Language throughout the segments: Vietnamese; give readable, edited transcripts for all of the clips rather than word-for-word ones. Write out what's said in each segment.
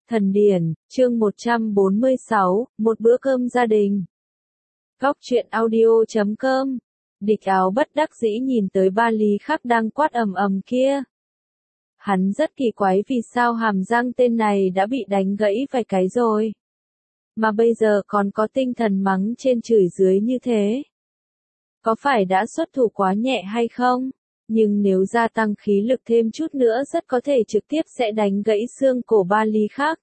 Thần điển, chương 146, một bữa cơm gia đình. Góc truyện audio.com. Địch Áo bất đắc dĩ nhìn tới ba Lý Khắc đang quát ầm ầm kia. Hắn rất kỳ quái vì sao hàm răng tên này đã bị đánh gãy vài cái rồi. Mà bây giờ còn có tinh thần mắng trên chửi dưới như thế. Có phải đã xuất thủ quá nhẹ hay không? Nhưng nếu gia tăng khí lực thêm chút nữa rất có thể trực tiếp sẽ đánh gãy xương cổ ba Lý Khắc.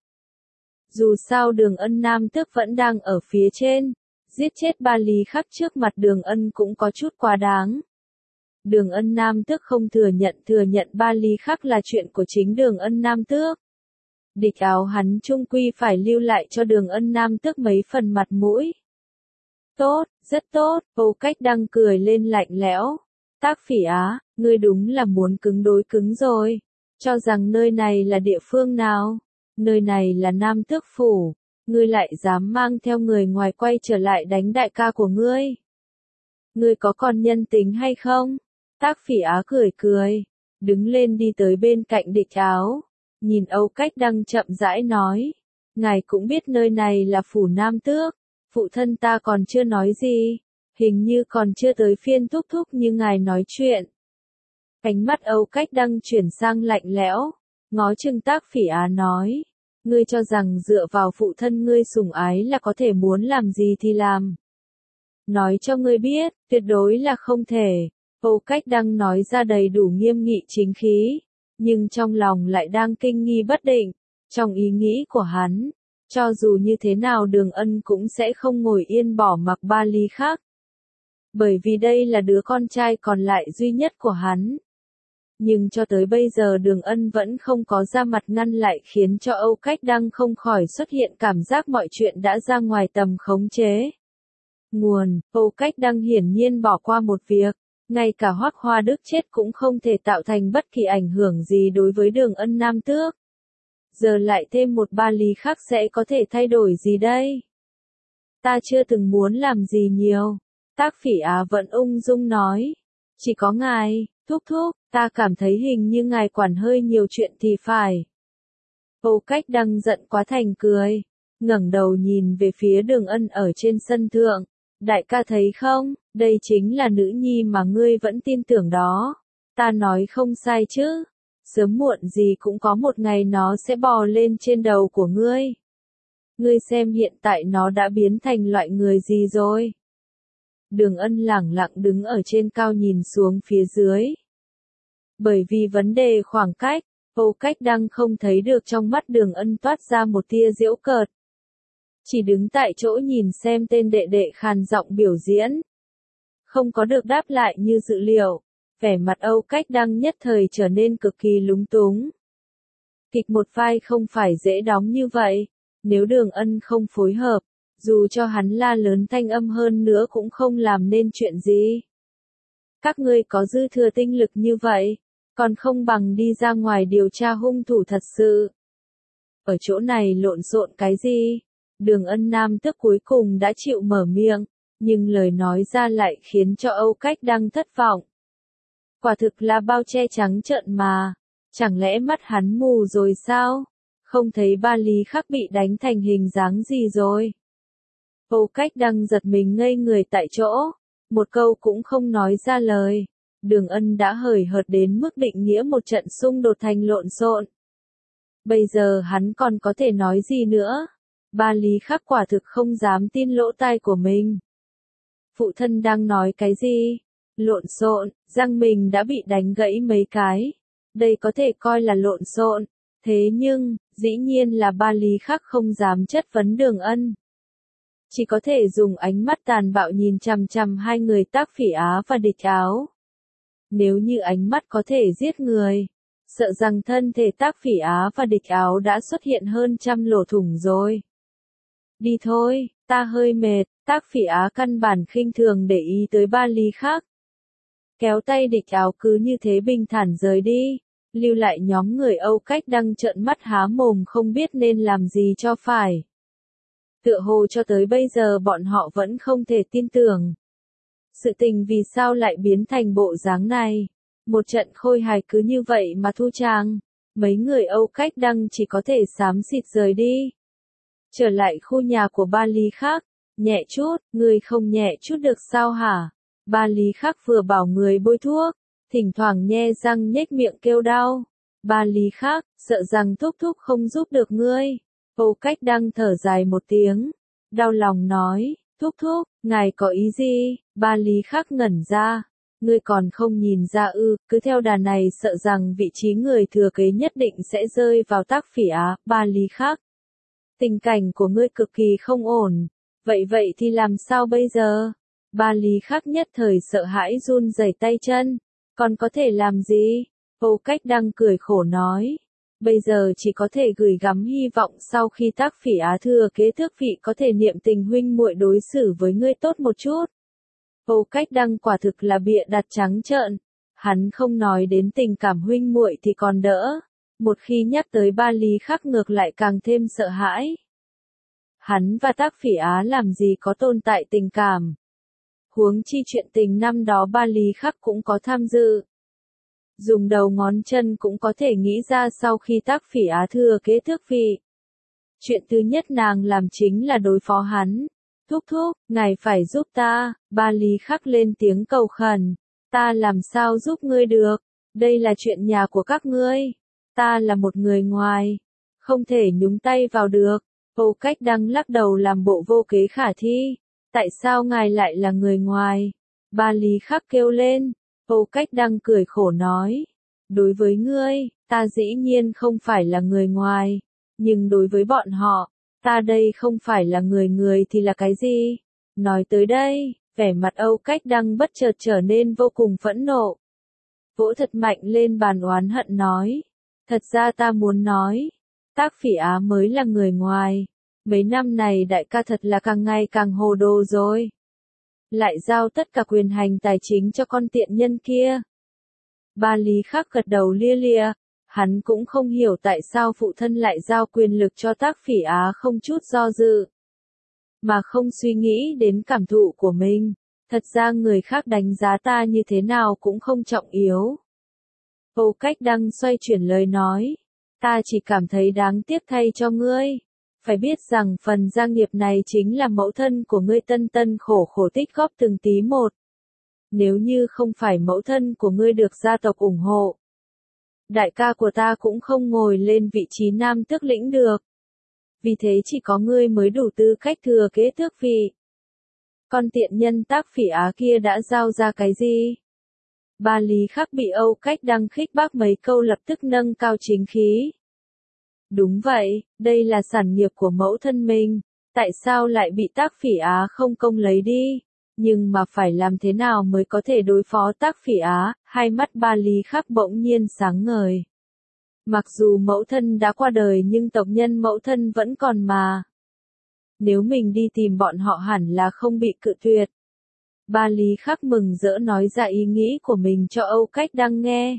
Dù sao Đường Ân Nam Tước vẫn đang ở phía trên, giết chết ba Lý Khắc trước mặt Đường Ân cũng có chút quá đáng. Đường Ân Nam Tước không thừa nhận ba Lý Khắc là chuyện của chính Đường Ân Nam Tước. Địch Áo hắn chung quy phải lưu lại cho Đường Ân Nam Tước mấy phần mặt mũi. Tốt, rất tốt, Âu Cách Đăng cười lên lạnh lẽo. Tác Phỉ Á, ngươi đúng là muốn cứng đối cứng rồi. Cho rằng nơi này là địa phương nào? Nơi này là Nam Tước Phủ. Ngươi lại dám mang theo người ngoài quay trở lại đánh đại ca của ngươi. Ngươi có còn nhân tính hay không? Tác Phỉ Á cười cười. Đứng lên đi tới bên cạnh Địch Áo. Nhìn Âu Cách Đăng chậm rãi nói. Ngài cũng biết nơi này là Phủ Nam Tước. Phụ thân ta còn chưa nói gì. Hình như còn chưa tới phiên thúc thúc như ngài nói chuyện. Ánh mắt Âu Cách Đăng chuyển sang lạnh lẽo, ngó chừng Tác Phỉ Á nói. Ngươi cho rằng dựa vào phụ thân ngươi sủng ái là có thể muốn làm gì thì làm. Nói cho ngươi biết, tuyệt đối là không thể. Âu Cách Đăng nói ra đầy đủ nghiêm nghị chính khí, nhưng trong lòng lại đang kinh nghi bất định. Trong ý nghĩ của hắn, cho dù như thế nào Đường Ân cũng sẽ không ngồi yên bỏ mặc ba Lý Khắc. Bởi vì đây là đứa con trai còn lại duy nhất của hắn. Nhưng cho tới bây giờ Đường Ân vẫn không có ra mặt ngăn lại khiến cho Âu Cách Đăng không khỏi xuất hiện cảm giác mọi chuyện đã ra ngoài tầm khống chế. Nguồn, Âu Cách Đăng hiển nhiên bỏ qua một việc, ngay cả Hoắc Hoa Đức chết cũng không thể tạo thành bất kỳ ảnh hưởng gì đối với Đường Ân Nam Tước. Giờ lại thêm một ba Lý Khắc sẽ có thể thay đổi gì đây? Ta chưa từng muốn làm gì nhiều. Tác Phỉ Á vẫn ung dung nói. Chỉ có ngài, thúc thúc, ta cảm thấy hình như ngài quản hơi nhiều chuyện thì phải. Âu Cách Đăng giận quá thành cười. Ngẩng đầu nhìn về phía Đường Ân ở trên sân thượng. Đại ca thấy không, đây chính là nữ nhi mà ngươi vẫn tin tưởng đó. Ta nói không sai chứ. Sớm muộn gì cũng có một ngày nó sẽ bò lên trên đầu của ngươi. Ngươi xem hiện tại nó đã biến thành loại người gì rồi. Đường Ân lẳng lặng đứng ở trên cao nhìn xuống phía dưới. Bởi vì vấn đề khoảng cách, Âu Cách Đăng không thấy được trong mắt Đường Ân toát ra một tia giễu cợt. Chỉ đứng tại chỗ nhìn xem tên đệ đệ khàn giọng biểu diễn. Không có được đáp lại như dự liệu, vẻ mặt Âu Cách Đăng nhất thời trở nên cực kỳ lúng túng. Kịch một vai không phải dễ đóng như vậy, nếu Đường Ân không phối hợp, dù cho hắn la lớn thanh âm hơn nữa cũng không làm nên chuyện gì. Các ngươi có dư thừa tinh lực như vậy, còn không bằng đi ra ngoài điều tra hung thủ thật sự. Ở chỗ này lộn xộn cái gì? Đường Ân Nam Tước cuối cùng đã chịu mở miệng, nhưng lời nói ra lại khiến cho Âu Cách Đăng thất vọng. Quả thực là bao che trắng trợn mà, chẳng lẽ mắt hắn mù rồi sao? Không thấy ba Lý Khắc bị đánh thành hình dáng gì rồi? Âu Cách Đăng giật mình ngây người tại chỗ, một câu cũng không nói ra lời. Đường Ân đã hời hợt đến mức định nghĩa một trận xung đột thành lộn xộn. Bây giờ hắn còn có thể nói gì nữa? Ba Lý Khắc quả thực không dám tin lỗ tai của mình. Phụ thân đang nói cái gì? Lộn xộn, răng mình đã bị đánh gãy mấy cái. Đây có thể coi là lộn xộn. Thế nhưng, dĩ nhiên là ba Lý Khắc không dám chất vấn Đường Ân. Chỉ có thể dùng ánh mắt tàn bạo nhìn chằm chằm hai người Tác Phỉ Á và Địch Áo. Nếu như ánh mắt có thể giết người, sợ rằng thân thể Tác Phỉ Á và Địch Áo đã xuất hiện hơn trăm lỗ thủng rồi. Đi thôi, ta hơi mệt. Tác Phỉ Á căn bản khinh thường để ý tới ba Lý Khắc. Kéo tay Địch Áo cứ như thế bình thản rời đi, lưu lại nhóm người Âu Cách Đăng trợn mắt há mồm không biết nên làm gì cho phải. Tựa hồ cho tới bây giờ bọn họ vẫn không thể tin tưởng. Sự tình vì sao lại biến thành bộ dáng này? Một trận khôi hài cứ như vậy mà thu tràng. Mấy người Âu Cách Đăng chỉ có thể xám xịt rời đi. Trở lại khu nhà của Ba Lý Khắc, nhẹ chút, người không nhẹ chút được sao hả? Ba Lý Khắc vừa bảo người bôi thuốc, thỉnh thoảng nhe răng nhếch miệng kêu đau. Ba Lý Khắc, sợ rằng thúc thúc không giúp được ngươi. Âu Cách Đăng thở dài một tiếng, đau lòng nói, thúc thúc, ngài có ý gì? Ba Lý Khắc ngẩn ra, ngươi còn không nhìn ra ư, cứ theo đà này sợ rằng vị trí người thừa kế nhất định sẽ rơi vào Tác Phỉ Á. Ba Lý Khắc, tình cảnh của ngươi cực kỳ không ổn, vậy thì làm sao bây giờ? Ba Lý Khắc nhất thời sợ hãi run rẩy tay chân, còn có thể làm gì? Âu Cách Đăng cười khổ nói, bây giờ chỉ có thể gửi gắm hy vọng sau khi Tác Phỉ Á thừa kế tước vị có thể niệm tình huynh muội đối xử với ngươi tốt một chút. Âu Cách Đăng quả thực là bịa đặt trắng trợn, hắn không nói đến tình cảm huynh muội thì còn đỡ, một khi nhắc tới Ba Lý Khắc ngược lại càng thêm sợ hãi. Hắn và Tác Phỉ Á làm gì có tồn tại tình cảm. Huống chi chuyện tình năm đó Ba Lý Khắc cũng có tham dự. Dùng đầu ngón chân cũng có thể nghĩ ra sau khi Tác Phỉ Á thừa kế tước vị. Chuyện thứ nhất nàng làm chính là đối phó hắn. Thúc thúc, ngài phải giúp ta. Ba Lý Khắc lên tiếng cầu khẩn. Ta làm sao giúp ngươi được? Đây là chuyện nhà của các ngươi. Ta là một người ngoài, không thể nhúng tay vào được. Âu Cách Đăng lắc đầu làm bộ vô kế khả thi. Tại sao ngài lại là người ngoài? Ba Lý Khắc kêu lên. Âu Cách Đăng cười khổ nói. Đối với ngươi, ta dĩ nhiên không phải là người ngoài. Nhưng đối với bọn họ, ta đây không phải là người thì là cái gì? Nói tới đây, vẻ mặt Âu Cách Đăng bất chợt trở nên vô cùng phẫn nộ. Vỗ thật mạnh lên bàn oán hận nói. Thật ra ta muốn nói, Tác Phỉ Á mới là người ngoài. Mấy năm này đại ca thật là càng ngày càng hồ đồ rồi. Lại giao tất cả quyền hành tài chính cho con tiện nhân kia. Ba Lý Khắc gật đầu lia lịa, hắn cũng không hiểu tại sao phụ thân lại giao quyền lực cho Tác Phỉ Á không chút do dự. Mà không suy nghĩ đến cảm thụ của mình. Thật ra người khác đánh giá ta như thế nào cũng không trọng yếu. Âu Cách Đăng xoay chuyển lời nói. Ta chỉ cảm thấy đáng tiếc thay cho ngươi. Phải biết rằng phần gia nghiệp này chính là mẫu thân của ngươi tân tân khổ khổ tích góp từng tí một. Nếu như không phải mẫu thân của ngươi được gia tộc ủng hộ, đại ca của ta cũng không ngồi lên vị trí nam tước lĩnh được. Vì thế chỉ có ngươi mới đủ tư cách thừa kế tước vị. Con tiện nhân Tác Phỉ Á kia đã giao ra cái gì? Ba Lý Khắc bị Âu Cách Đăng khích bác mấy câu lập tức nâng cao chính khí. Đúng vậy, đây là sản nghiệp của mẫu thân mình, tại sao lại bị Tác Phỉ Á không công lấy đi? Nhưng mà phải làm thế nào mới có thể đối phó Tác Phỉ Á? Hai mắt Ba Lý Khắc bỗng nhiên sáng ngời. Mặc dù mẫu thân đã qua đời nhưng tộc nhân mẫu thân vẫn còn mà. Nếu mình đi tìm bọn họ hẳn là không bị cự tuyệt. Ba Lý Khắc mừng rỡ nói ra ý nghĩ của mình cho Âu Cách Đăng nghe.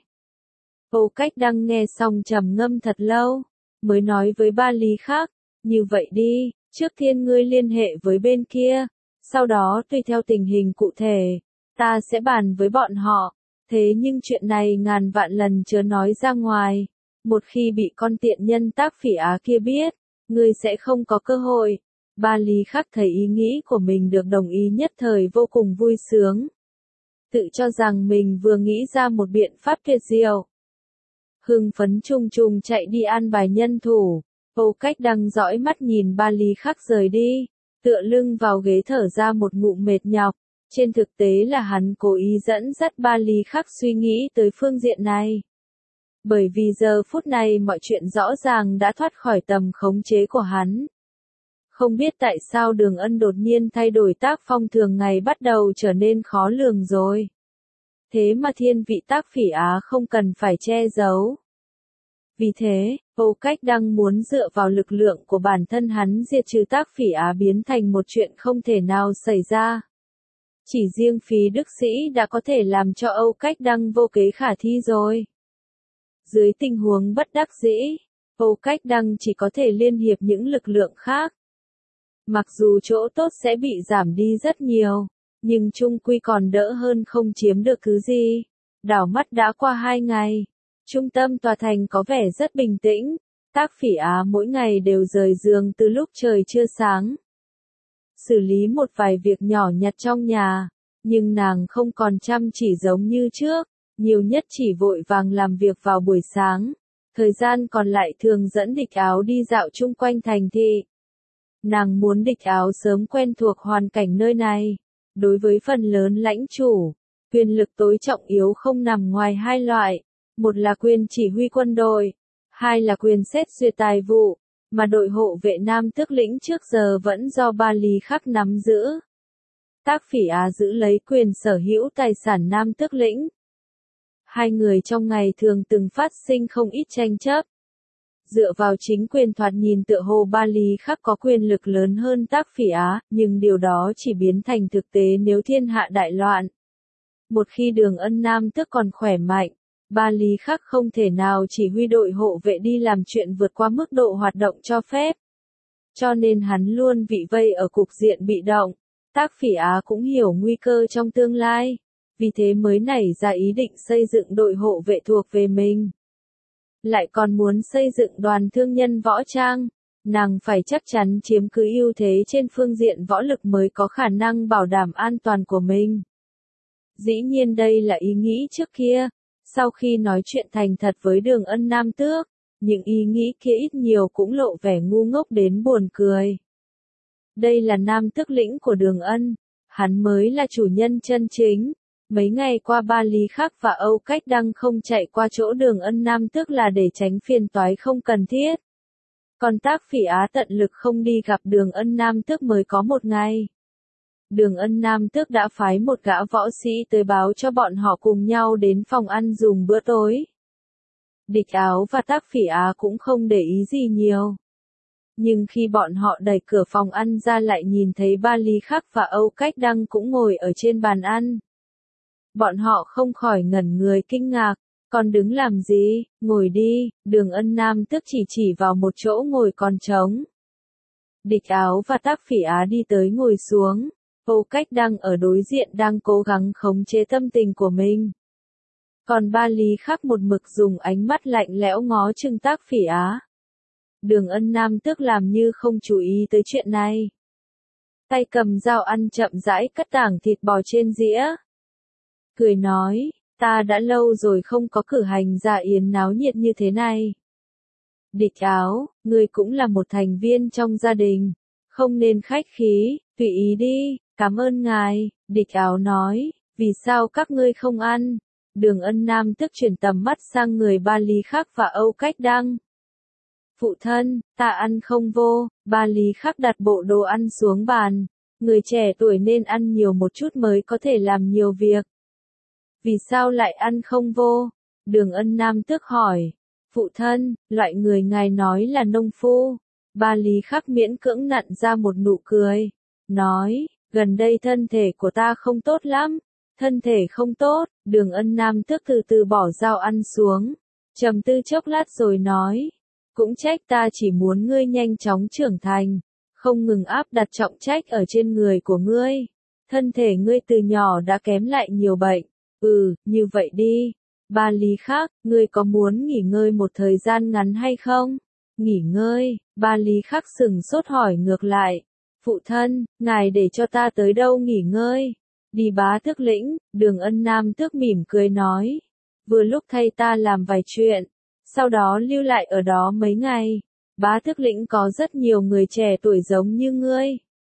Âu Cách Đăng nghe xong trầm ngâm thật lâu, mới nói với Ba Lý Khắc, như vậy đi, trước tiên ngươi liên hệ với bên kia, sau đó tùy theo tình hình cụ thể, ta sẽ bàn với bọn họ, thế nhưng chuyện này ngàn vạn lần chớ nói ra ngoài, một khi bị con tiện nhân Tác Phỉ Á kia biết, ngươi sẽ không có cơ hội. Ba Lý Khắc thấy ý nghĩ của mình được đồng ý nhất thời vô cùng vui sướng. Tự cho rằng mình vừa nghĩ ra một biện pháp tuyệt diệu. Hưng phấn trùng trùng chạy đi an bài nhân thủ. Âu Cách Đăng dõi mắt nhìn Ba Lý Khắc rời đi, tựa lưng vào ghế thở ra một ngụm mệt nhọc. Trên thực tế là hắn cố ý dẫn dắt Ba Lý Khắc suy nghĩ tới phương diện này. Bởi vì giờ phút này mọi chuyện rõ ràng đã thoát khỏi tầm khống chế của hắn. Không biết tại sao Đường Ân đột nhiên thay đổi tác phong thường ngày bắt đầu trở nên khó lường rồi. Thế mà thiên vị Tác Phỉ Á không cần phải che giấu. Vì thế, Âu Cách Đăng muốn dựa vào lực lượng của bản thân hắn diệt trừ Tác Phỉ Á biến thành một chuyện không thể nào xảy ra. Chỉ riêng phí đức sĩ đã có thể làm cho Âu Cách Đăng vô kế khả thi rồi. Dưới tình huống bất đắc dĩ, Âu Cách Đăng chỉ có thể liên hiệp những lực lượng khác. Mặc dù chỗ tốt sẽ bị giảm đi rất nhiều, nhưng chung quy còn đỡ hơn không chiếm được thứ gì. Đảo mắt đã qua 2 ngày. Trung tâm tòa thành có vẻ rất bình tĩnh, Tác Phỉ Á mỗi ngày đều rời giường từ lúc trời chưa sáng. Xử lý một vài việc nhỏ nhặt trong nhà, nhưng nàng không còn chăm chỉ giống như trước, nhiều nhất chỉ vội vàng làm việc vào buổi sáng, thời gian còn lại thường dẫn Địch Áo đi dạo chung quanh thành thị. Nàng muốn Địch Áo sớm quen thuộc hoàn cảnh nơi này. Đối với phần lớn lãnh chủ, quyền lực tối trọng yếu không nằm ngoài hai loại, một là quyền chỉ huy quân đội, hai là quyền xét duyệt tài vụ, mà đội hộ vệ Nam Tước lĩnh trước giờ vẫn do Ba Lý Khắc nắm giữ. Tác Phỉ Á giữ lấy quyền sở hữu tài sản Nam Tước lĩnh. Hai người trong ngày thường từng phát sinh không ít tranh chấp. Dựa vào chính quyền thoạt nhìn tựa hồ Ba Lý Khắc có quyền lực lớn hơn Tác Phỉ Á, nhưng điều đó chỉ biến thành thực tế nếu thiên hạ đại loạn. Một khi Đường Ân Nam Tước còn khỏe mạnh, Ba Lý Khắc không thể nào chỉ huy đội hộ vệ đi làm chuyện vượt qua mức độ hoạt động cho phép. Cho nên hắn luôn bị vây ở cục diện bị động. Tác Phỉ Á cũng hiểu nguy cơ trong tương lai, vì thế mới nảy ra ý định xây dựng đội hộ vệ thuộc về mình. Lại còn muốn xây dựng đoàn thương nhân võ trang, nàng phải chắc chắn chiếm cứ ưu thế trên phương diện võ lực mới có khả năng bảo đảm an toàn của mình. Dĩ nhiên đây là ý nghĩ trước kia, sau khi nói chuyện thành thật với Đường Ân Nam Tước, những ý nghĩ kia ít nhiều cũng lộ vẻ ngu ngốc đến buồn cười. Đây là Nam Tước lĩnh của Đường Ân, hắn mới là chủ nhân chân chính. Mấy ngày qua Ba Lý Khắc và Âu Cách Đăng không chạy qua chỗ Đường Ân Nam Tước là để tránh phiền toái không cần thiết. Còn Tác Phỉ Á tận lực không đi gặp Đường Ân Nam Tước mới có một ngày. Đường Ân Nam Tước đã phái một gã võ sĩ tới báo cho bọn họ cùng nhau đến phòng ăn dùng bữa tối. Địch Áo và Tác Phỉ Á cũng không để ý gì nhiều. Nhưng khi bọn họ đẩy cửa phòng ăn ra lại nhìn thấy Ba Lý Khắc và Âu Cách Đăng cũng ngồi ở trên bàn ăn. Bọn họ không khỏi ngẩn người kinh ngạc, còn đứng làm gì, ngồi đi, Đường Ân Nam Tước chỉ vào một chỗ ngồi còn trống. Địch Áo và Tác Phỉ Á đi tới ngồi xuống, Âu Cách Đăng ở đối diện đang cố gắng khống chế tâm tình của mình. Còn Ba Lý Khắc một mực dùng ánh mắt lạnh lẽo ngó chừng Tác Phỉ Á. Đường Ân Nam Tước làm như không chú ý tới chuyện này. Tay cầm dao ăn chậm rãi cắt tảng thịt bò trên dĩa. Cười nói, ta đã lâu rồi không có cử hành dạ yến náo nhiệt như thế này. Địch Áo, ngươi cũng là một thành viên trong gia đình, không nên khách khí, tùy ý đi, cảm ơn ngài. Địch Áo nói, vì sao các ngươi không ăn? Đường Ân Nam Tước chuyển tầm mắt sang người Ba Lý Khắc và Âu Cách Đăng. Phụ thân, ta ăn không vô. Ba Lý Khắc đặt bộ đồ ăn xuống bàn. Người trẻ tuổi nên ăn nhiều một chút mới có thể làm nhiều việc. Vì sao lại ăn không vô? Đường Ân Nam Tước hỏi. Phụ thân, loại người ngài nói là nông phu. Ba Lý Khắc miễn cưỡng nặn ra một nụ cười. Nói, gần đây thân thể của ta không tốt lắm. Thân thể không tốt. Đường Ân Nam Tước từ từ bỏ dao ăn xuống. Trầm tư chốc lát rồi nói. Cũng trách ta chỉ muốn ngươi nhanh chóng trưởng thành. Không ngừng áp đặt trọng trách ở trên người của ngươi. Thân thể ngươi từ nhỏ đã kém lại nhiều bệnh. Như vậy đi. Ba Lý Khắc, ngươi có muốn nghỉ ngơi một thời gian ngắn hay không? Nghỉ ngơi, Ba Lý Khắc sừng sốt hỏi ngược lại. Phụ thân, ngài để cho ta tới đâu nghỉ ngơi? Đi Bá Tước lĩnh, Đường Ân Nam Tước mỉm cười nói. Vừa lúc thay ta làm vài chuyện, sau đó lưu lại ở đó mấy ngày. Bá Tước lĩnh có rất nhiều người trẻ tuổi giống như ngươi.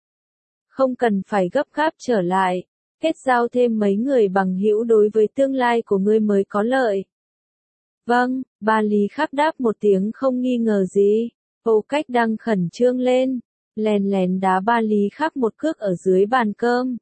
Không cần phải gấp gáp trở lại. Kết giao thêm mấy người bằng hữu đối với tương lai của ngươi mới có lợi. Vâng, Ba Lý Khắc đáp một tiếng không nghi ngờ gì. Âu Cách Đăng khẩn trương lên, lén lén đá Ba Lý Khắc một cước ở dưới bàn cơm.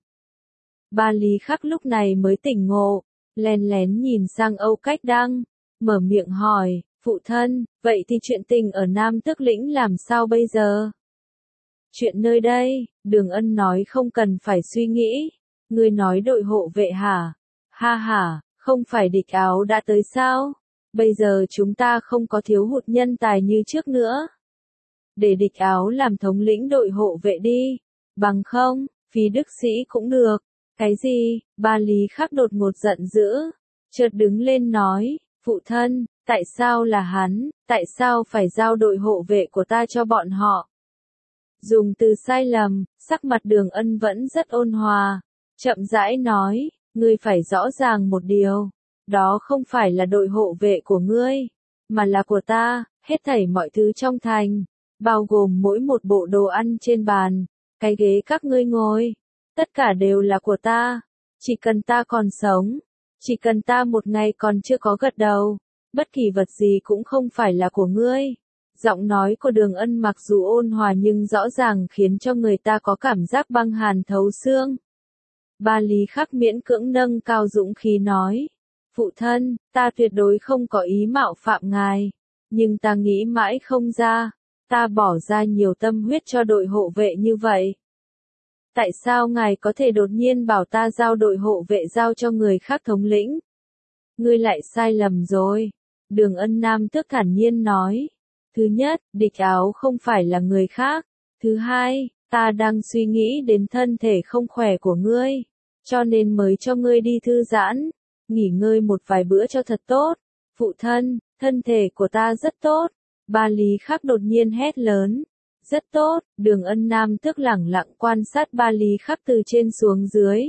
Ba Lý Khắc lúc này mới tỉnh ngộ, lén lén nhìn sang Âu Cách Đăng, mở miệng hỏi, phụ thân, vậy thì chuyện tình ở Nam Tước lĩnh làm sao bây giờ? Chuyện nơi đây, Đường Ân nói không cần phải suy nghĩ. Ngươi nói đội hộ vệ hả? Ha ha, không phải Địch Áo đã tới sao? Bây giờ chúng ta không có thiếu hụt nhân tài như trước nữa. Để Địch Áo làm thống lĩnh đội hộ vệ đi. Bằng không, phí đức sĩ cũng được. Cái gì? Ba Lý Khắc đột ngột giận dữ. Chợt đứng lên nói, phụ thân, Tại sao là hắn, tại sao phải giao đội hộ vệ của ta cho bọn họ? Dùng từ sai lầm, sắc mặt Đường Ân vẫn rất ôn hòa, chậm rãi nói, ngươi phải rõ ràng một điều, đó không phải là đội hộ vệ của ngươi, mà là của ta, hết thảy mọi thứ trong thành, bao gồm mỗi một bộ đồ ăn trên bàn, cái ghế các ngươi ngồi, tất cả đều là của ta, chỉ cần ta còn sống, chỉ cần ta một ngày còn chưa có gật đầu, bất kỳ vật gì cũng không phải là của ngươi. Giọng nói của Đường Ân mặc dù ôn hòa nhưng rõ ràng khiến cho người ta có cảm giác băng hàn thấu xương. Ba Lý Khắc miễn cưỡng nâng cao dũng khí nói, phụ thân, ta tuyệt đối không có ý mạo phạm ngài, nhưng ta nghĩ mãi không ra, ta bỏ ra nhiều tâm huyết cho đội hộ vệ như vậy. Tại sao ngài có thể đột nhiên bảo ta giao đội hộ vệ giao cho người khác thống lĩnh? Ngươi lại sai lầm rồi. Đường Ân Nam Tước thản nhiên nói. Thứ nhất, Địch Áo không phải là người khác. Thứ hai, ta đang suy nghĩ đến thân thể không khỏe của ngươi, cho nên mới cho ngươi đi thư giãn, nghỉ ngơi một vài bữa cho thật tốt. Phụ thân, thân thể của ta rất tốt. Ba Lý Khắc đột nhiên hét lớn. Rất tốt, Đường Ân Nam Tước lẳng lặng quan sát Ba Lý Khắc từ trên xuống dưới.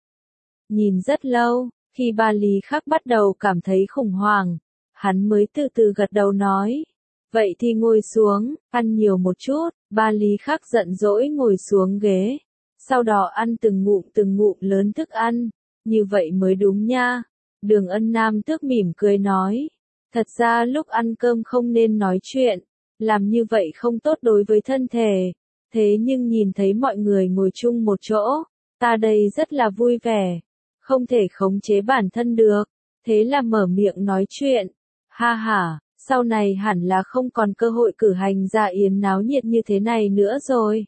Nhìn rất lâu, khi Ba Lý Khắc bắt đầu cảm thấy khủng hoảng, hắn mới từ từ gật đầu nói. Vậy thì ngồi xuống, ăn nhiều một chút. Ba Lý Khắc giận dỗi ngồi xuống ghế. Sau đó ăn từng ngụm lớn thức ăn. Như vậy mới đúng nha. Đường Ân Nam Tước mỉm cười nói. Thật ra lúc ăn cơm không nên nói chuyện. Làm như vậy không tốt đối với thân thể. Thế nhưng nhìn thấy mọi người ngồi chung một chỗ, ta đây rất là vui vẻ. Không thể khống chế bản thân được. Thế là mở miệng nói chuyện. Ha ha, sau này hẳn là không còn cơ hội cử hành dạ yến náo nhiệt như thế này nữa rồi.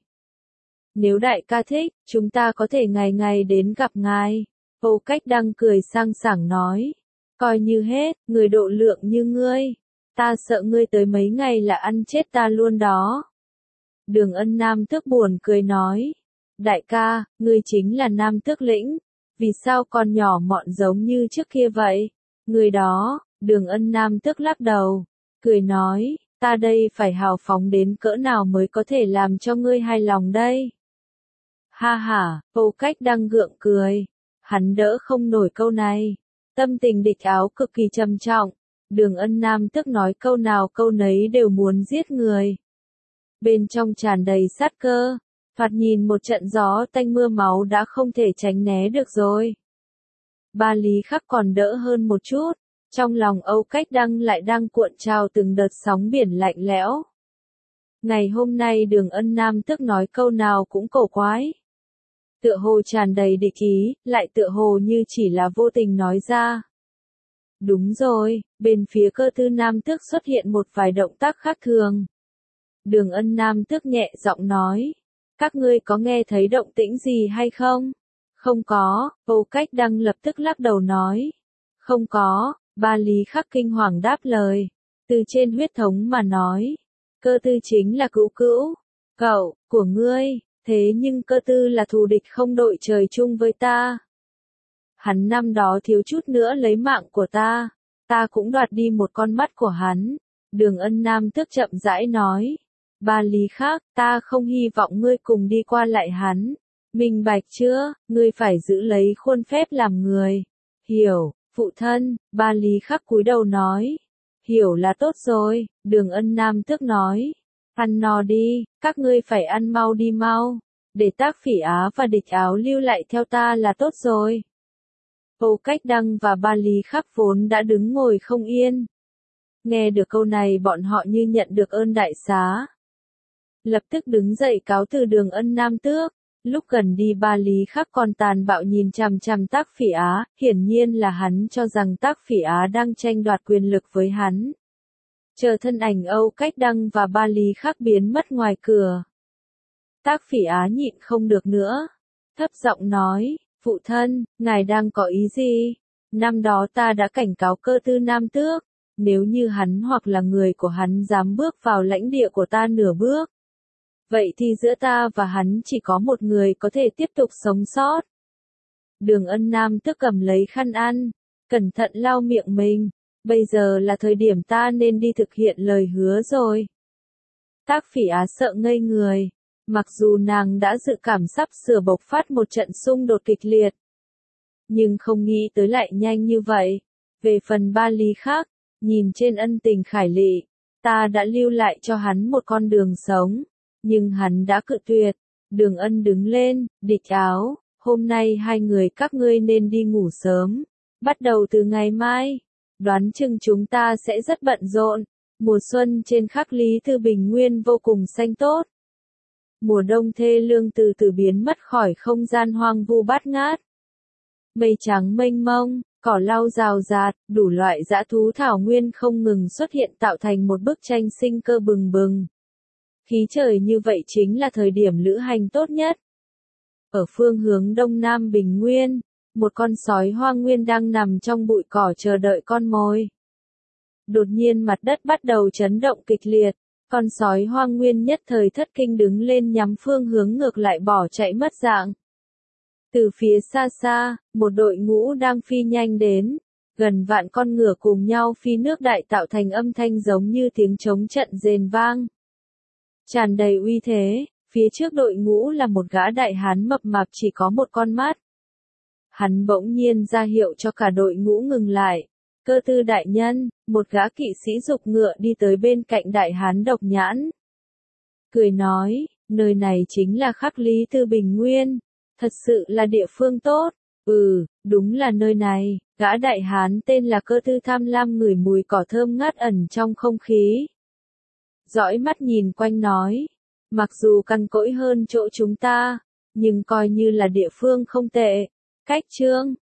Nếu đại ca thích, chúng ta có thể ngày ngày đến gặp ngài. Vô Cách Đăng cười sang sảng nói. Coi như hết, người độ lượng như ngươi. Ta sợ ngươi tới mấy ngày là ăn chết ta luôn đó. Đường Ân Nam Tước buồn cười nói. Đại ca, ngươi chính là Nam Tước lĩnh. Vì sao còn nhỏ mọn giống như trước kia vậy? Người đó, Đường Ân Nam Tước lắc đầu. Cười nói, ta đây phải hào phóng đến cỡ nào mới có thể làm cho ngươi hài lòng đây? Ha ha, Vô Cách Đăng gượng cười. Hắn đỡ không nổi câu này. Tâm tình Địch Áo cực kỳ trầm trọng. Đường Ân Nam Tước nói câu nào câu nấy đều muốn giết người. Bên trong tràn đầy sát cơ. Thoạt nhìn một trận gió tanh mưa máu đã không thể tránh né được rồi. Ba Lý Khắc còn đỡ hơn một chút. Trong lòng Âu Cách Đăng lại đang cuộn trào từng đợt sóng biển lạnh lẽo. Ngày hôm nay Đường Ân Nam Tước nói câu nào cũng cổ quái. Tựa hồ tràn đầy địch ý, lại tựa hồ như chỉ là vô tình nói ra. Đúng rồi, bên phía Cơ Tư Nam Tước xuất hiện một vài động tác khác thường. Đường Ân Nam Tước nhẹ giọng nói. Các ngươi có nghe thấy động tĩnh gì hay không? Không có, Vô Cách Đăng lập tức lắc đầu nói. Không có, Ba Lý Khắc kinh hoàng đáp lời. Từ trên huyết thống mà nói. Cơ Tư chính là cữu cữu. Cậu, của ngươi, thế nhưng Cơ Tư là thù địch không đội trời chung với ta. Hắn năm đó thiếu chút nữa lấy mạng của ta. Ta cũng đoạt đi một con mắt của hắn. Đường Ân Nam Tước chậm rãi nói. Ba Lý Khắc, ta không hy vọng ngươi cùng đi qua lại hắn. Minh bạch chưa, ngươi phải giữ lấy khuôn phép làm người. Hiểu, phụ thân, Ba Lý Khắc cúi đầu nói. Hiểu là tốt rồi, Đường Ân Nam Tước nói. Ăn no đi, các ngươi phải ăn mau đi mau. Để Tác Phỉ Á và Địch Áo lưu lại theo ta là tốt rồi. Vô Cách Đăng và Ba Lý Khắc vốn đã đứng ngồi không yên. Nghe được câu này bọn họ như nhận được ơn đại xá. Lập tức đứng dậy cáo từ Đường Ân Nam Tước. Lúc gần đi Ba Lý Khắc còn tàn bạo nhìn chằm chằm Tác Phỉ Á, hiển nhiên là hắn cho rằng Tác Phỉ Á đang tranh đoạt quyền lực với hắn. Chờ thân ảnh Âu Cách Đăng và Ba Lý Khắc biến mất ngoài cửa. Tác Phỉ Á nhịn không được nữa. Thấp giọng nói, phụ thân, ngài đang có ý gì? Năm đó ta đã cảnh cáo Cơ Tư Nam Tước, nếu như hắn hoặc là người của hắn dám bước vào lãnh địa của ta nửa bước. Vậy thì giữa ta và hắn chỉ có một người có thể tiếp tục sống sót. Đường Ân Nam Tước cầm lấy khăn ăn, cẩn thận lau miệng mình. Bây giờ là thời điểm ta nên đi thực hiện lời hứa rồi. Tác Phỉ Á sợ ngây người. Mặc dù nàng đã dự cảm sắp sửa bộc phát một trận xung đột kịch liệt, nhưng không nghĩ tới lại nhanh như vậy. Về phần Ba Lý khác, nhìn trên ân tình khải lị, ta đã lưu lại cho hắn một con đường sống, nhưng hắn đã cự tuyệt. Đường Ân đứng lên, Địch Áo, hôm nay hai người các ngươi nên đi ngủ sớm. Bắt đầu từ ngày mai, đoán chừng chúng ta sẽ rất bận rộn. Mùa xuân trên khắc Lý Thư Bình Nguyên vô cùng xanh tốt. Mùa đông thê lương từ từ biến mất khỏi không gian hoang vu bát ngát. Mây trắng mênh mông, cỏ lau rào rạt, đủ loại dã thú thảo nguyên không ngừng xuất hiện tạo thành một bức tranh sinh cơ bừng bừng. Khí trời như vậy chính là thời điểm lữ hành tốt nhất. Ở phương hướng đông nam Bình Nguyên, một con sói hoang nguyên đang nằm trong bụi cỏ chờ đợi con mồi. Đột nhiên mặt đất bắt đầu chấn động kịch liệt, con sói hoang nguyên nhất thời thất kinh đứng lên nhắm phương hướng ngược lại bỏ chạy mất dạng. Từ phía xa xa, một đội ngũ đang phi nhanh đến, gần vạn con ngựa cùng nhau phi nước đại tạo thành âm thanh giống như tiếng trống trận rền vang. Tràn đầy uy thế, phía trước đội ngũ là một gã đại hán mập mạp chỉ có một con mắt. Hắn bỗng nhiên ra hiệu cho cả đội ngũ ngừng lại. Cơ tư đại nhân, một gã kỵ sĩ giục ngựa đi tới bên cạnh đại hán độc nhãn. Cười nói, nơi này chính là khắc Lý Thư Bình Nguyên. Thật sự là địa phương tốt. Đúng là nơi này. Gã đại hán tên là Cơ tư tham lam ngửi mùi cỏ thơm ngát ẩn trong không khí. Dõi mắt nhìn quanh nói. Mặc dù cằn cỗi hơn chỗ chúng ta, nhưng coi như là địa phương không tệ. Cách chương